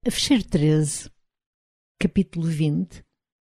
A Fecheiro 13, capítulo 20.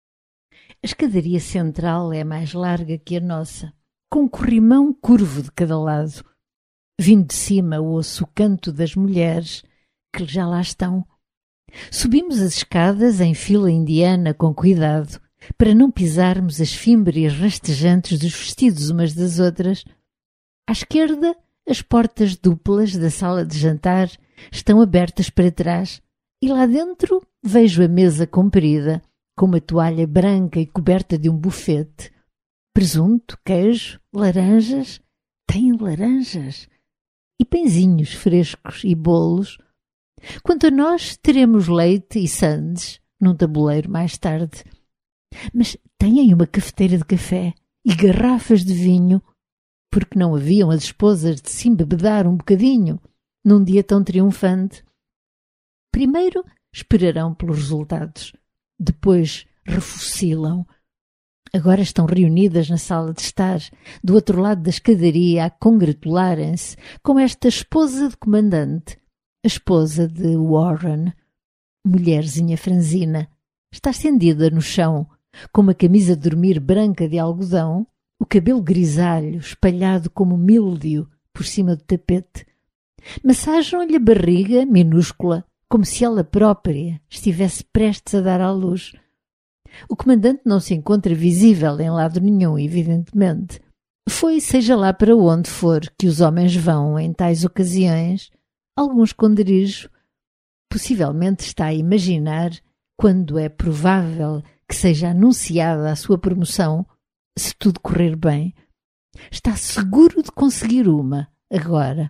A escadaria central é mais larga que a nossa, com um corrimão curvo de cada lado. Vindo de cima ouço o canto das mulheres, que já lá estão. Subimos as escadas em fila indiana com cuidado, para não pisarmos as fímbrias rastejantes dos vestidos umas das outras. À esquerda, as portas duplas da sala de jantar estão abertas para trás, e lá dentro vejo a mesa comprida, com uma toalha branca e coberta de um bufete. Presunto, queijo, laranjas. Tem laranjas. E pãezinhos frescos e bolos. Quanto a nós, teremos leite e sandes num tabuleiro mais tarde. Mas têm uma cafeteira de café e garrafas de vinho, porque não haviam as esposas de se embebedar um bocadinho num dia tão triunfante. Primeiro esperarão pelos resultados, depois refocilam. Agora estão reunidas na sala de estar, do outro lado da escadaria, a congratularem-se com esta esposa de comandante, a esposa de Warren. Mulherzinha franzina, está estendida no chão, com uma camisa de dormir branca de algodão, o cabelo grisalho espalhado como míldio por cima do tapete. Massajam-lhe a barriga minúscula, como se ela própria estivesse prestes a dar à luz. O comandante não se encontra visível em lado nenhum, evidentemente. Foi, seja lá para onde for, que os homens vão em tais ocasiões, algum esconderijo. Possivelmente está a imaginar quando é provável que seja anunciada a sua promoção, se tudo correr bem. Está seguro de conseguir uma, agora.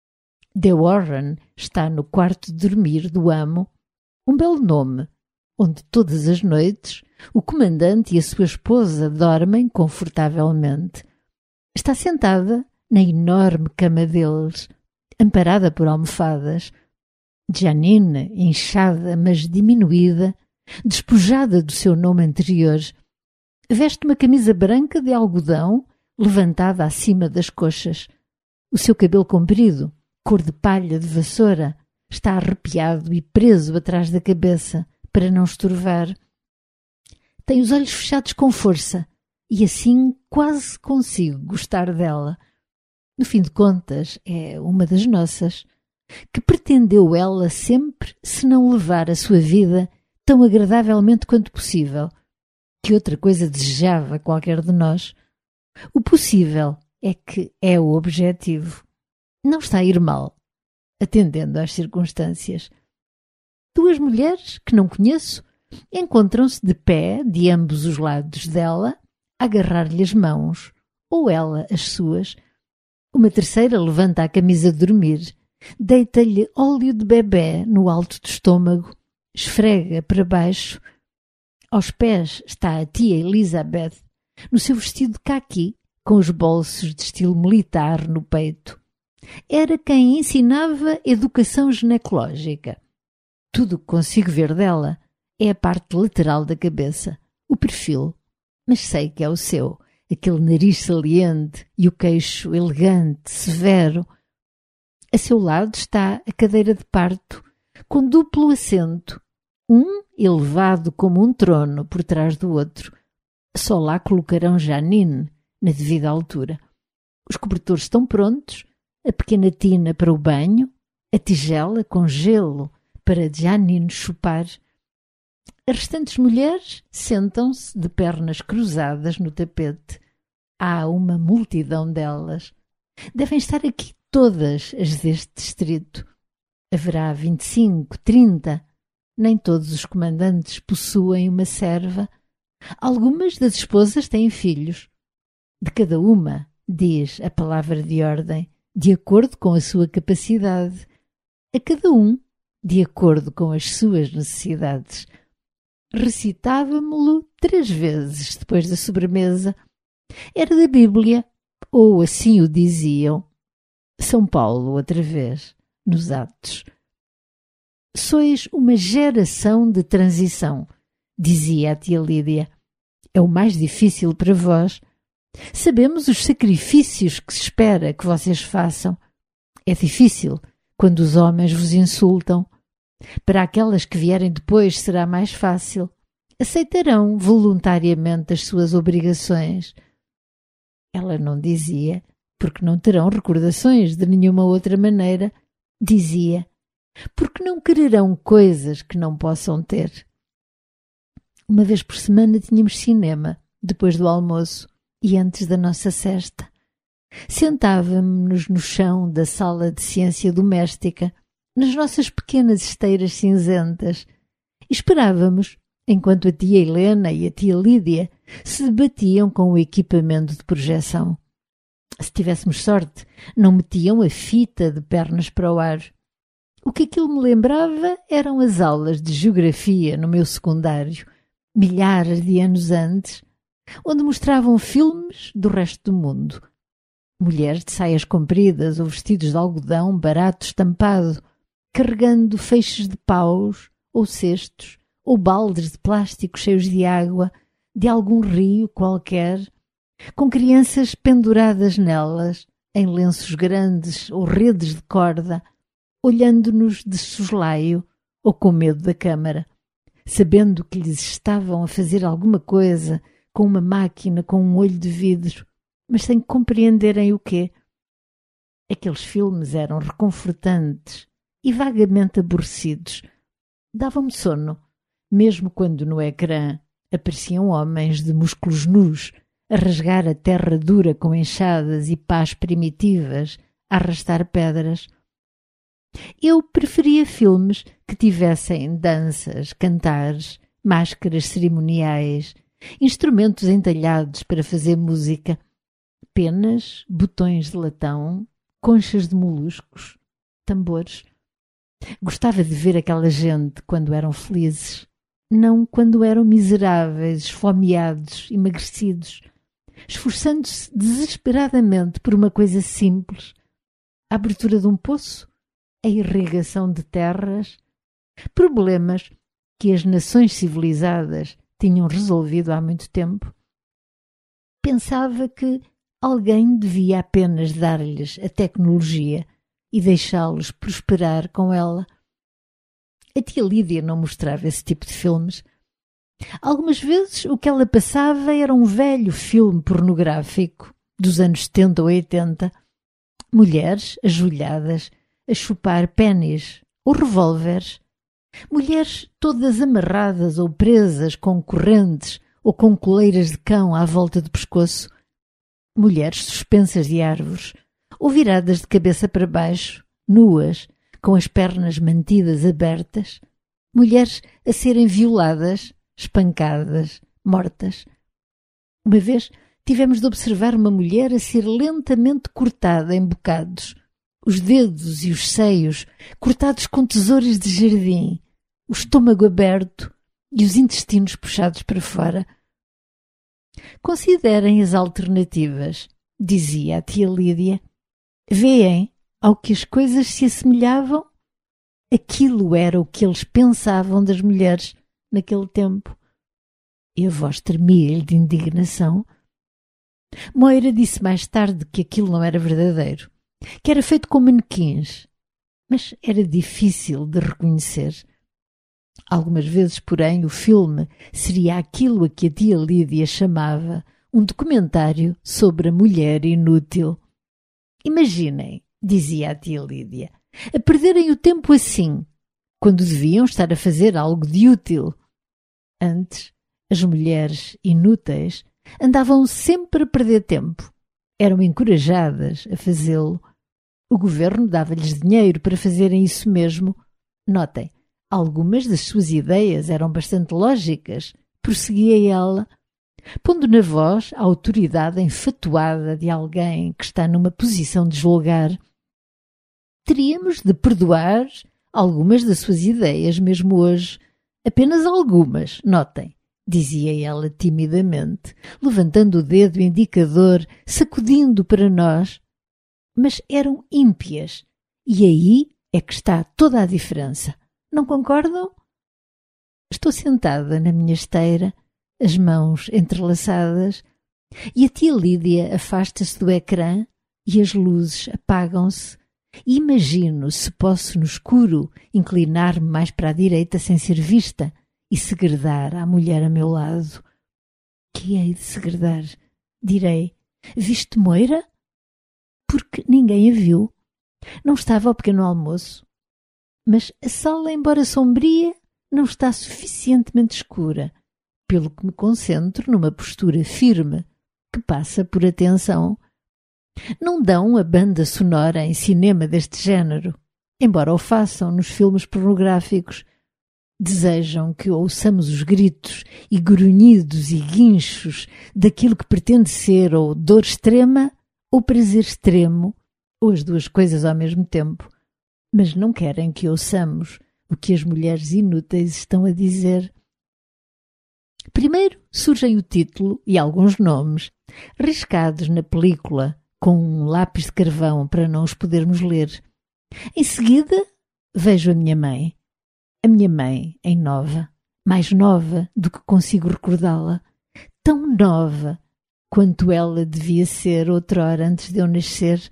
De Warren está no quarto de dormir do amo, um belo nome, onde todas as noites o comandante e a sua esposa dormem confortavelmente. Está sentada na enorme cama deles, amparada por almofadas. Janine, inchada, mas diminuída, despojada do seu nome anterior, veste uma camisa branca de algodão levantada acima das coxas. O seu cabelo comprido, cor de palha de vassoura, está arrepiado e preso atrás da cabeça para não estorvar. Tem os olhos fechados com força e assim quase consigo gostar dela. No fim de contas, é uma das nossas. Que pretendeu ela sempre se não levar a sua vida tão agradavelmente quanto possível? Que outra coisa desejava qualquer de nós? O possível é que é o objetivo. Não está a ir mal, atendendo às circunstâncias. Duas mulheres, que não conheço, encontram-se de pé de ambos os lados dela, a agarrar-lhe as mãos, ou ela as suas. Uma terceira levanta a camisa de dormir, deita-lhe óleo de bebé no alto do estômago, esfrega para baixo. Aos pés está a tia Elizabeth, no seu vestido de caqui, com os bolsos de estilo militar no peito. Era quem ensinava educação ginecológica. Tudo o que consigo ver dela é a parte lateral da cabeça, o perfil, mas sei que é o seu, aquele nariz saliente e o queixo elegante, severo. A seu lado está a cadeira de parto, com duplo assento, um elevado como um trono por trás do outro. Só lá colocarão Janine, na devida altura. Os cobertores estão prontos, a pequena tina para o banho, a tigela com gelo para Janine chupar. As restantes mulheres sentam-se de pernas cruzadas no tapete. Há uma multidão delas. Devem estar aqui todas as deste distrito. Haverá 25, 30. Nem todos os comandantes possuem uma serva. Algumas das esposas têm filhos. De cada uma, diz a palavra de ordem, de acordo com a sua capacidade. A cada um, de acordo com as suas necessidades. Recitava-me-lo 3 vezes depois da sobremesa. Era da Bíblia, ou assim o diziam. São Paulo, outra vez, nos Atos. Sois uma geração de transição, dizia a tia Lídia. É o mais difícil para vós. Sabemos os sacrifícios que se espera que vocês façam. É difícil quando os homens vos insultam. Para aquelas que vierem depois será mais fácil. Aceitarão voluntariamente as suas obrigações. Ela não dizia, porque não terão recordações de nenhuma outra maneira. Dizia, porque não quererão coisas que não possam ter. Uma vez por semana tínhamos cinema, depois do almoço e antes da nossa cesta. Sentávamos-nos no chão da sala de ciência doméstica, nas nossas pequenas esteiras cinzentas, e esperávamos, enquanto a tia Helena e a tia Lídia se debatiam com o equipamento de projeção. Se tivéssemos sorte, não metiam a fita de pernas para o ar. O que aquilo me lembrava eram as aulas de geografia no meu secundário, milhares de anos antes, onde mostravam filmes do resto do mundo. Mulheres de saias compridas ou vestidos de algodão barato estampado, carregando feixes de paus ou cestos, ou baldes de plástico cheios de água, de algum rio qualquer, com crianças penduradas nelas, em lenços grandes ou redes de corda, olhando-nos de soslaio ou com medo da câmara, sabendo que lhes estavam a fazer alguma coisa com uma máquina com um olho de vidro, mas sem compreenderem o quê. Aqueles filmes eram reconfortantes e vagamente aborrecidos. Davam-me sono, mesmo quando no ecrã apareciam homens de músculos nus a rasgar a terra dura com enxadas e pás primitivas, a arrastar pedras. Eu preferia filmes que tivessem danças, cantares, máscaras cerimoniais, instrumentos entalhados para fazer música, penas, botões de latão, conchas de moluscos, tambores. Gostava de ver aquela gente quando eram felizes, não quando eram miseráveis, esfomeados, emagrecidos, esforçando-se desesperadamente por uma coisa simples, a abertura de um poço, a irrigação de terras, problemas que as nações civilizadas tinham resolvido há muito tempo. Pensava que alguém devia apenas dar-lhes a tecnologia e deixá-los prosperar com ela. A tia Lídia não mostrava esse tipo de filmes. Algumas vezes o que ela passava era um velho filme pornográfico dos anos 70 ou 80. Mulheres ajoelhadas a chupar pénis ou revólveres. Mulheres todas amarradas ou presas com correntes ou com coleiras de cão à volta do pescoço. Mulheres suspensas de árvores ou viradas de cabeça para baixo, nuas, com as pernas mantidas abertas. Mulheres a serem violadas, espancadas, mortas. Uma vez tivemos de observar uma mulher a ser lentamente cortada em bocados, os dedos e os seios cortados com tesouras de jardim, o estômago aberto e os intestinos puxados para fora. Considerem as alternativas, dizia a tia Lídia. Vêem ao que as coisas se assemelhavam? Aquilo era o que eles pensavam das mulheres naquele tempo. E a voz tremia-lhe de indignação. Moira disse mais tarde que aquilo não era verdadeiro, que era feito com manequins, mas era difícil de reconhecer. Algumas vezes, porém, o filme seria aquilo a que a tia Lídia chamava um documentário sobre a mulher inútil. Imaginem, dizia a tia Lídia, a perderem o tempo assim, quando deviam estar a fazer algo de útil. Antes, as mulheres inúteis andavam sempre a perder tempo. Eram encorajadas a fazê-lo. O governo dava-lhes dinheiro para fazerem isso mesmo. Notem, algumas das suas ideias eram bastante lógicas, prosseguia ela, pondo na voz a autoridade enfatuada de alguém que está numa posição de julgar. Teríamos de perdoar algumas das suas ideias mesmo hoje, apenas algumas, notem, dizia ela timidamente, levantando o dedo indicador, sacudindo para nós. Mas eram ímpias, e aí é que está toda a diferença. Não concordam? Estou sentada na minha esteira, as mãos entrelaçadas, e a tia Lídia afasta-se do ecrã e as luzes apagam-se E imagino se posso no escuro inclinar-me mais para a direita sem ser vista e segredar à mulher a meu lado. Que hei de segredar? Direi, viste Moira? Porque ninguém a viu. Não estava ao pequeno almoço. Mas a sala, embora sombria, não está suficientemente escura, pelo que me concentro numa postura firme, que passa por atenção. Não dão a banda sonora em cinema deste género, embora o façam nos filmes pornográficos. Desejam que ouçamos os gritos e grunhidos e guinchos daquilo que pretende ser ou dor extrema ou prazer extremo, ou as duas coisas ao mesmo tempo, mas não querem que ouçamos o que as mulheres inúteis estão a dizer. Primeiro surgem o título e alguns nomes, riscados na película com um lápis de carvão para não os podermos ler. Em seguida vejo a minha mãe. A minha mãe em nova, mais nova do que consigo recordá-la, tão nova quanto ela devia ser outrora antes de eu nascer.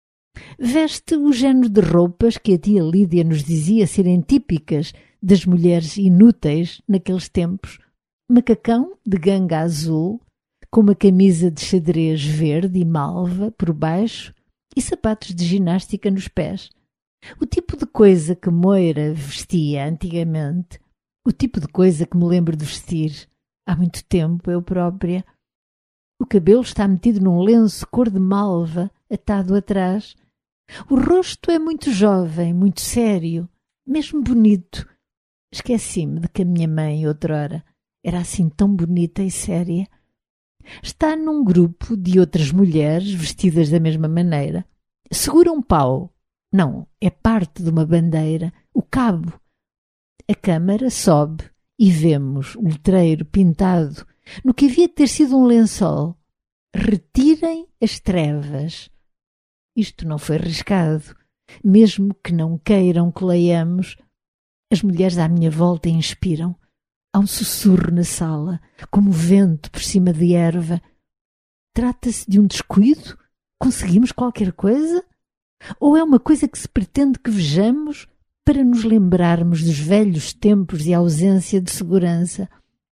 Veste o género de roupas que a tia Lídia nos dizia serem típicas das mulheres inúteis naqueles tempos. Macacão de ganga azul, com uma camisa de xadrez verde e malva por baixo e sapatos de ginástica nos pés. O tipo de coisa que Moira vestia antigamente, o tipo de coisa que me lembro de vestir há muito tempo eu própria. O cabelo está metido num lenço cor de malva, atado atrás. O rosto é muito jovem, muito sério, mesmo bonito. Esqueci-me de que a minha mãe, outrora, era assim tão bonita e séria. Está num grupo de outras mulheres vestidas da mesma maneira. Segura um pau. Não, é parte de uma bandeira, o cabo. A câmara sobe e vemos o letreiro pintado no que havia de ter sido um lençol. Retirem as trevas. Isto não foi riscado. Mesmo que não queiram que leiamos, as mulheres à minha volta inspiram. Há um sussurro na sala, como vento por cima de erva. Trata-se de um descuido? Conseguimos qualquer coisa? Ou é uma coisa que se pretende que vejamos para nos lembrarmos dos velhos tempos e ausência de segurança?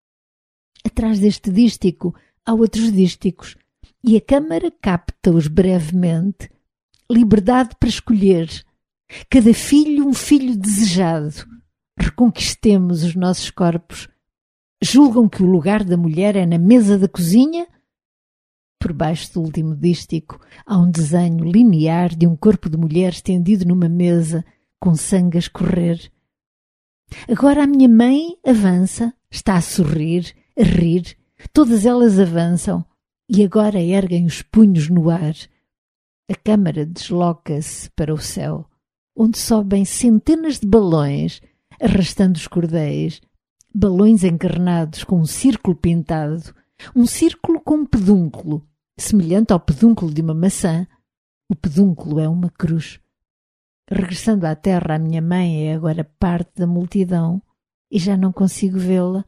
Atrás deste dístico há outros dísticos e a câmara capta-os brevemente. Liberdade para escolher. Cada filho um filho desejado. Reconquistemos os nossos corpos. Julgam que o lugar da mulher é na mesa da cozinha? Por baixo do último dístico há um desenho linear de um corpo de mulher estendido numa mesa, com sangue a escorrer. Agora a minha mãe avança, está a sorrir, a rir. Todas elas avançam e agora erguem os punhos no ar. A câmara desloca-se para o céu, onde sobem centenas de balões, arrastando os cordéis. Balões encarnados com um círculo pintado, um círculo com um pedúnculo, semelhante ao pedúnculo de uma maçã. O pedúnculo é uma cruz. Regressando à terra, a minha mãe é agora parte da multidão e já não consigo vê-la.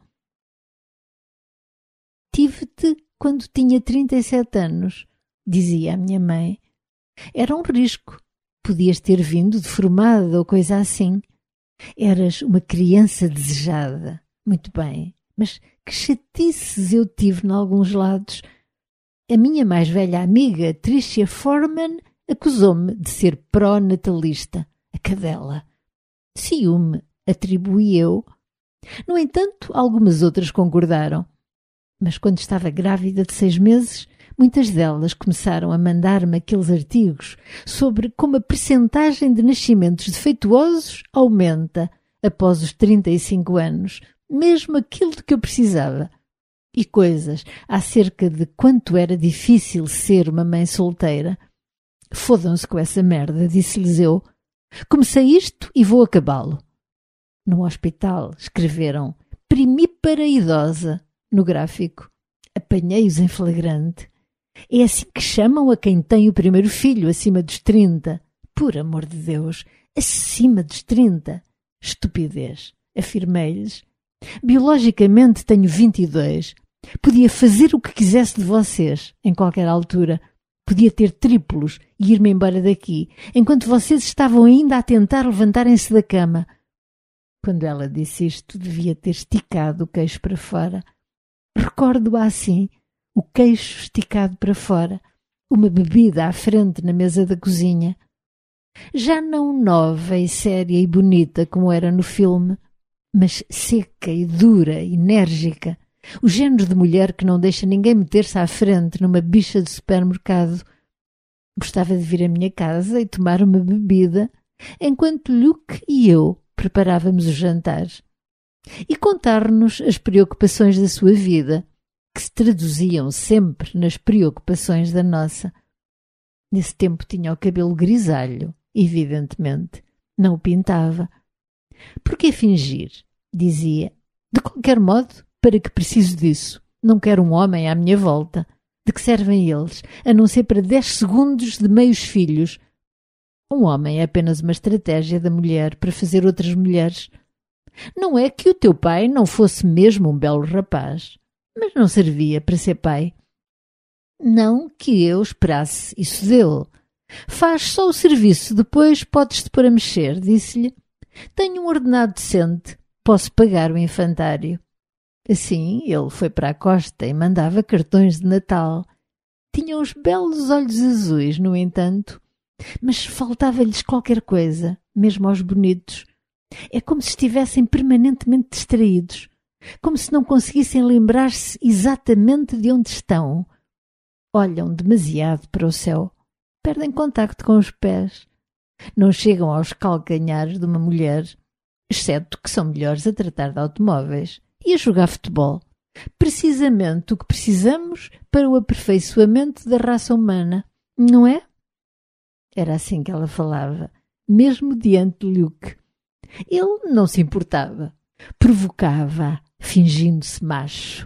Tive-te quando tinha 37 anos, dizia a minha mãe. Era um risco. Podias ter vindo deformada ou coisa assim. Eras uma criança desejada. Muito bem, mas que chatices eu tive em alguns lados. A minha mais velha amiga, Tricia Foreman, acusou-me de ser pró-natalista, a cadela. Ciúme, atribuí eu. No entanto, algumas outras concordaram. Mas quando estava grávida de 6 meses, muitas delas começaram a mandar-me aqueles artigos sobre como a percentagem de nascimentos defeituosos aumenta após os 35 anos, mesmo aquilo de que eu precisava. E coisas acerca de quanto era difícil ser uma mãe solteira. Fodam-se com essa merda, disse-lhes eu. Comecei isto e vou acabá-lo. No hospital escreveram primípara idosa no gráfico. Apanhei-os em flagrante. É assim que chamam a quem tem o primeiro filho acima dos 30. Por amor de Deus, acima dos 30. Estupidez, afirmei-lhes. Biologicamente tenho 22. Podia fazer o que quisesse de vocês, em qualquer altura. Podia ter triplos e ir-me embora daqui, enquanto vocês estavam ainda a tentar levantarem-se da cama. Quando ela disse isto, devia ter esticado o queixo para fora. Recordo-a assim, o queixo esticado para fora, uma bebida à frente na mesa da cozinha. Já não nova e séria e bonita como era no filme, mas seca e dura, enérgica. O género de mulher que não deixa ninguém meter-se à frente numa bicha de supermercado. Gostava de vir à minha casa e tomar uma bebida, enquanto Luke e eu preparávamos o jantar. E contar-nos as preocupações da sua vida, que se traduziam sempre nas preocupações da nossa. Nesse tempo tinha o cabelo grisalho, evidentemente. Não o pintava. Por que fingir? Dizia. De qualquer modo, para que preciso disso? Não quero um homem à minha volta. De que servem eles, a não ser para 10 segundos de meios filhos? Um homem é apenas uma estratégia da mulher para fazer outras mulheres. Não é que o teu pai não fosse mesmo um belo rapaz, mas não servia para ser pai. Não que eu esperasse isso dele. Faz só o serviço, depois podes-te pôr a mexer, disse-lhe. Tenho um ordenado decente, posso pagar o infantário. Assim ele foi para a costa e mandava cartões de Natal. Tinha uns belos olhos azuis, no entanto, mas faltava-lhes qualquer coisa, mesmo aos bonitos. É como se estivessem permanentemente distraídos, como se não conseguissem lembrar-se exatamente de onde estão. Olham demasiado para o céu, perdem contacto com os pés, não chegam aos calcanhares de uma mulher, exceto que são melhores a tratar de automóveis e a jogar futebol. Precisamente o que precisamos para o aperfeiçoamento da raça humana, não é? Era assim que ela falava, mesmo diante de Luke. Ele não se importava, provocava-a, fingindo-se macho.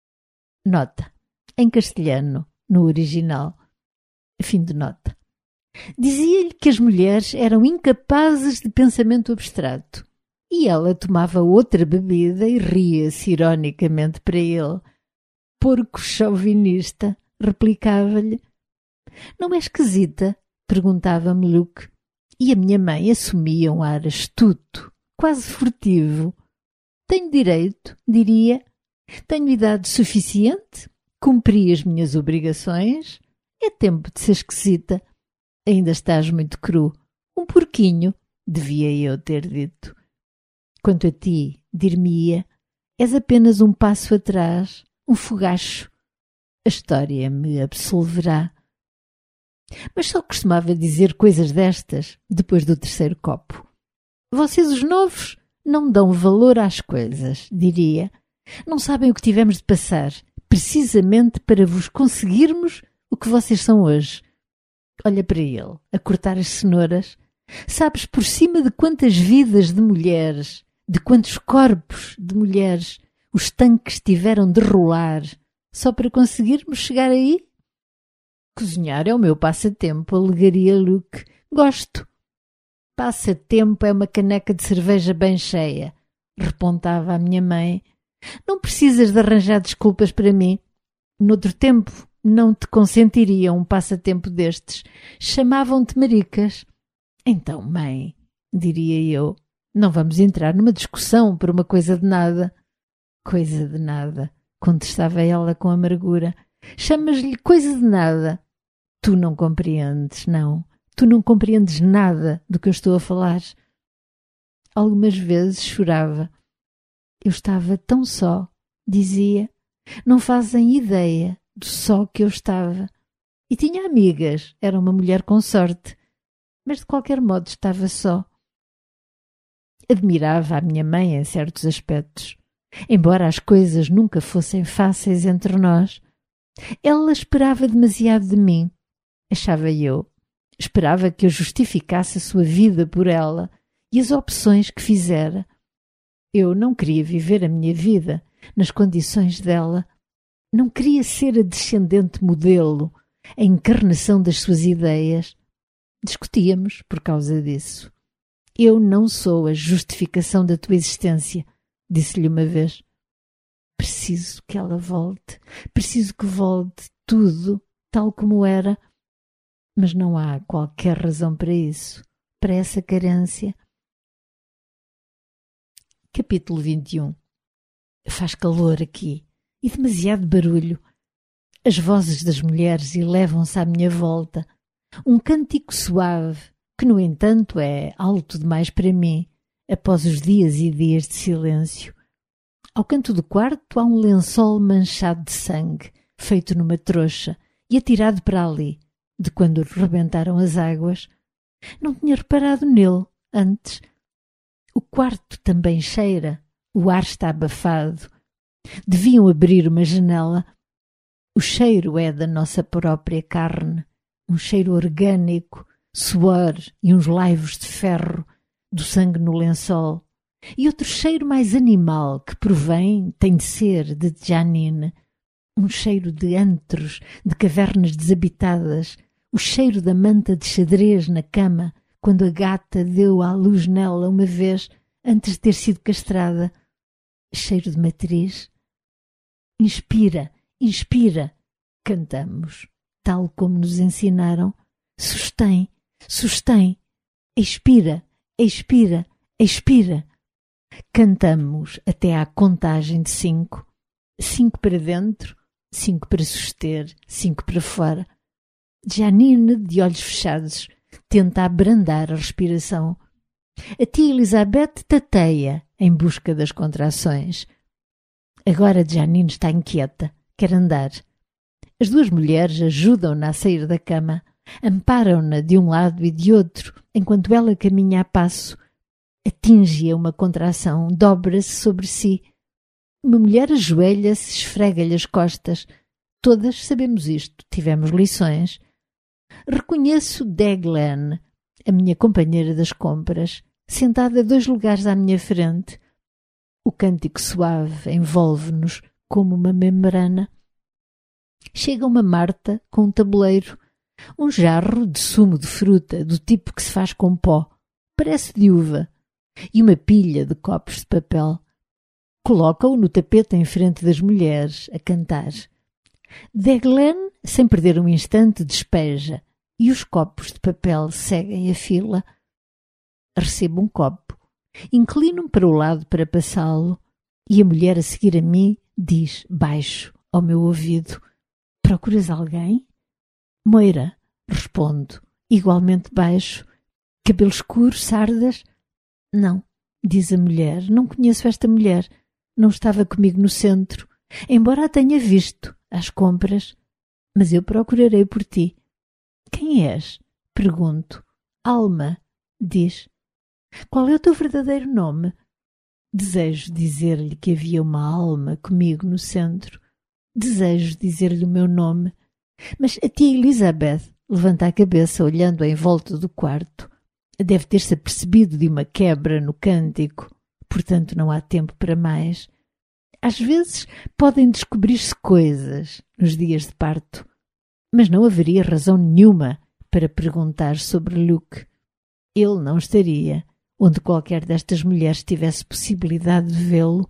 Nota, em castelhano, no original. Fim de nota. Dizia-lhe que as mulheres eram incapazes de pensamento abstrato. E ela tomava outra bebida e ria-se ironicamente para ele. Porco chauvinista, replicava-lhe. Não é esquisita? Perguntava-me Luke. E a minha mãe assumia um ar astuto, quase furtivo. Tenho direito, diria. Tenho idade suficiente, cumpri as minhas obrigações. É tempo de ser esquisita. Ainda estás muito cru. Um porquinho, devia eu ter dito. Quanto a ti, dir-me-ia, és apenas um passo atrás, um fogacho. A história me absolverá. Mas só costumava dizer coisas destas depois do terceiro copo. Vocês, os novos, não dão valor às coisas, diria. Não sabem o que tivemos de passar, precisamente para vos conseguirmos o que vocês são hoje. Olha para ele, a cortar as cenouras. Sabes por cima de quantas vidas de mulheres, de quantos corpos de mulheres os tanques tiveram de rolar só para conseguirmos chegar aí? Cozinhar é o meu passatempo, alegaria Luke. Gosto. Passatempo é uma caneca de cerveja bem cheia, repontava a minha mãe. Não precisas de arranjar desculpas para mim. Noutro tempo não te consentiriam um passatempo destes. Chamavam-te maricas. Então, mãe, diria eu, não vamos entrar numa discussão por uma coisa de nada. Coisa de nada, contestava ela com amargura. Chamas-lhe coisa de nada. Tu não compreendes, não. Tu não compreendes nada do que eu estou a falar. Algumas vezes chorava. Eu estava tão só, dizia. Não fazem ideia do só que eu estava. E tinha amigas, era uma mulher com sorte. Mas de qualquer modo estava só. Admirava a minha mãe em certos aspectos. Embora as coisas nunca fossem fáceis entre nós, ela esperava demasiado de mim, achava eu. Esperava que eu justificasse a sua vida por ela e as opções que fizera. Eu não queria viver a minha vida nas condições dela. Não queria ser a descendente modelo, a encarnação das suas ideias. Discutíamos por causa disso. Eu não sou a justificação da tua existência, disse-lhe uma vez. Preciso que ela volte. Preciso que volte tudo tal como era. mas não há qualquer razão para isso, para essa carência. Capítulo 21. Faz calor aqui e demasiado barulho. As vozes das mulheres elevam-se à minha volta. Um cântico suave, que no entanto é alto demais para mim, após os dias e dias de silêncio. Ao canto do quarto há um lençol manchado de sangue, feito numa trouxa e atirado para ali, de quando rebentaram as águas. Não tinha reparado nele antes. O quarto também cheira, o ar está abafado. Deviam abrir uma janela. O cheiro é da nossa própria carne, um cheiro orgânico, suor e uns laivos de ferro, do sangue no lençol. E outro cheiro mais animal que provém, tem de ser, de Janine. Um cheiro de antros, de cavernas desabitadas, o cheiro da manta de xadrez na cama, quando a gata deu à luz nela uma vez, antes de ter sido castrada. Cheiro de matriz. Inspira, inspira, cantamos, tal como nos ensinaram. Sustém, sustém, expira, expira, expira. Cantamos até à contagem de 5. 5 para dentro, 5 para suster, 5 para fora. Janine, de olhos fechados, tenta abrandar a respiração. A tia Elizabeth tateia em busca das contrações. Agora Janine está inquieta, quer andar. As duas mulheres ajudam-na a sair da cama, amparam-na de um lado e de outro, enquanto ela caminha a passo. Atinge-a uma contração, dobra-se sobre si. Uma mulher ajoelha-se, esfrega-lhe as costas. Todas sabemos isto, tivemos lições. Reconheço Deglan, a minha companheira das compras, sentada 2 lugares à minha frente. O cântico suave envolve-nos como uma membrana. Chega uma Marta com um tabuleiro, um jarro de sumo de fruta, do tipo que se faz com pó, parece de uva, e uma pilha de copos de papel. Coloca-o no tapete em frente das mulheres, a cantar. Deglan, sem perder um instante, despeja, e os copos de papel seguem a fila. Recebo um copo, inclino-me para o lado para passá-lo, e a mulher a seguir a mim diz, baixo, ao meu ouvido: procuras alguém? Moira, respondo, igualmente baixo. Cabelo escuro, sardas? Não, diz a mulher, não conheço esta mulher. Não estava comigo no centro, embora a tenha visto às compras. Mas eu procurarei por ti. Quem és? Pergunto. Alma, diz. Qual é o teu verdadeiro nome? Desejo dizer-lhe que havia uma alma comigo no centro. Desejo dizer-lhe o meu nome. Mas a tia Elizabeth levanta a cabeça, olhando em volta do quarto. Deve ter-se apercebido de uma quebra no cântico, portanto não há tempo para mais. Às vezes podem descobrir-se coisas nos dias de parto, mas não haveria razão nenhuma para perguntar sobre Luke. Ele não estaria onde qualquer destas mulheres tivesse possibilidade de vê-lo.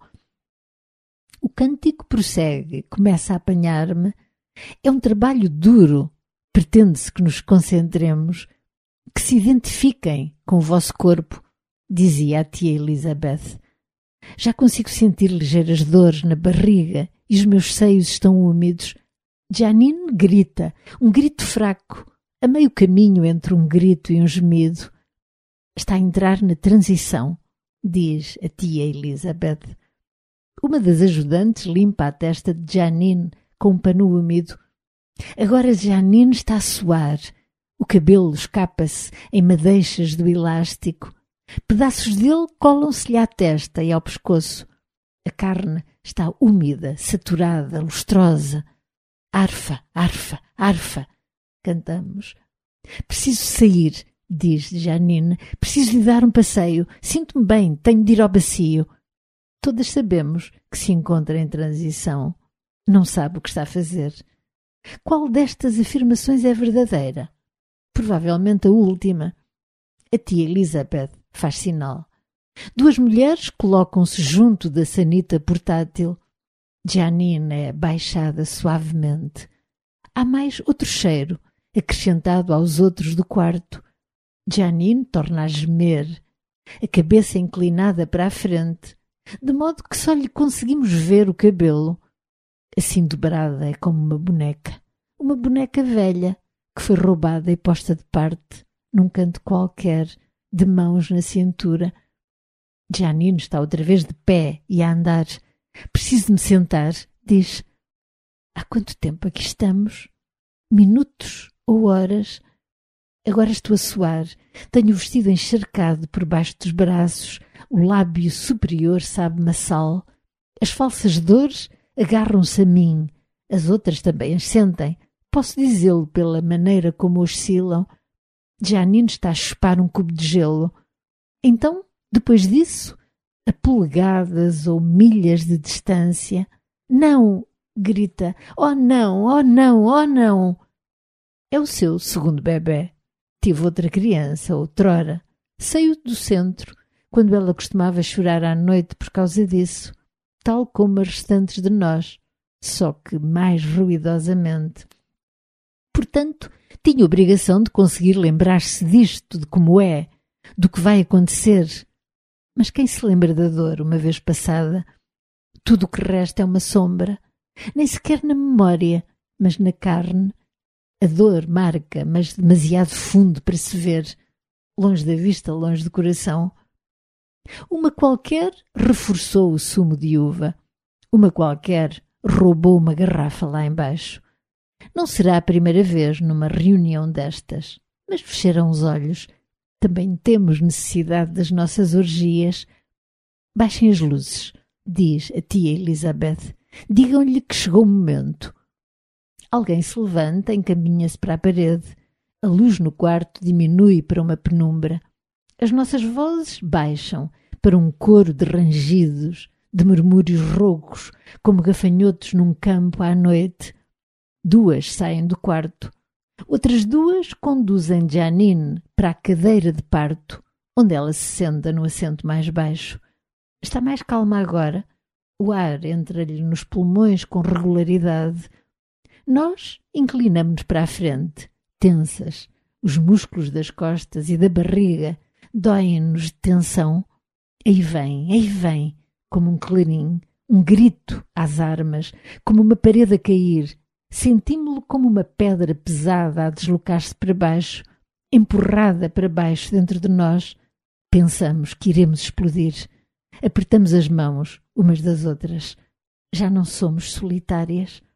O cântico prossegue, começa a apanhar-me. É um trabalho duro. Pretende-se que nos concentremos, que se identifiquem com o vosso corpo, dizia a tia Elizabeth. Já consigo sentir ligeiras dores na barriga e os meus seios estão úmidos. Janine grita, um grito fraco, a meio caminho entre um grito e um gemido. Está a entrar na transição, diz a tia Elizabeth. Uma das ajudantes limpa a testa de Janine com um pano úmido. Agora Janine está a suar. O cabelo escapa-se em madeixas do elástico. Pedaços dele colam-se-lhe à testa e ao pescoço. A carne está úmida, saturada, lustrosa. Arfa, arfa, arfa, cantamos. Preciso sair, diz Janine. Preciso lhe dar um passeio. Sinto-me bem, tenho de ir ao bacio. Todas sabemos que se encontra em transição. Não sabe o que está a fazer. Qual destas afirmações é verdadeira? Provavelmente a última. A tia Elizabeth faz sinal. 2 mulheres colocam-se junto da sanita portátil. Janine é baixada suavemente. Há mais outro cheiro, acrescentado aos outros do quarto. Janine torna a gemer, a cabeça inclinada para a frente, de modo que só lhe conseguimos ver o cabelo. Assim dobrada é como uma boneca velha, que foi roubada e posta de parte, num canto qualquer, de mãos na cintura. Janine está outra vez de pé e a andar. Preciso de me sentar, diz. Há quanto tempo aqui estamos? Minutos ou horas? Agora estou a suar. Tenho o vestido encharcado por baixo dos braços. O lábio superior sabe-me a sal. As falsas dores agarram-se a mim. As outras também as sentem. Posso dizê-lo pela maneira como oscilam. Janine está a chupar um cubo de gelo. Então, depois disso, a polegadas ou milhas de distância. Não! Grita. Oh não! Oh não! Oh não! É o seu segundo bebé. Tive outra criança, outrora. Saiu do centro, quando ela costumava chorar à noite por causa disso, tal como as restantes de nós, só que mais ruidosamente. Portanto, tinha obrigação de conseguir lembrar-se disto, de como é, do que vai acontecer. Mas quem se lembra da dor uma vez passada? Tudo o que resta é uma sombra, nem sequer na memória, mas na carne. A dor marca, mas demasiado fundo para se ver, longe da vista, longe do coração. Uma qualquer reforçou o sumo de uva. Uma qualquer roubou uma garrafa lá embaixo. Não será a primeira vez numa reunião destas, mas fecharam os olhos. Também temos necessidade das nossas orgias. Baixem as luzes, diz a tia Elizabeth. Digam-lhe que chegou o momento. Alguém se levanta, encaminha-se para a parede. A luz no quarto diminui para uma penumbra. As nossas vozes baixam para um coro de rangidos, de murmúrios roucos, como gafanhotos num campo à noite. Duas saem do quarto. Outras duas conduzem Janine para a cadeira de parto, onde ela se senta no assento mais baixo. Está mais calma agora. O ar entra-lhe nos pulmões com regularidade. Nós inclinamo-nos para a frente, tensas. Os músculos das costas e da barriga doem-nos de tensão. Aí vem, como um clarim, um grito às armas, como uma parede a cair. Sentimos-lo como uma pedra pesada a deslocar-se para baixo, empurrada para baixo dentro de nós. Pensamos que iremos explodir. Apertamos as mãos umas das outras. Já não somos solitárias.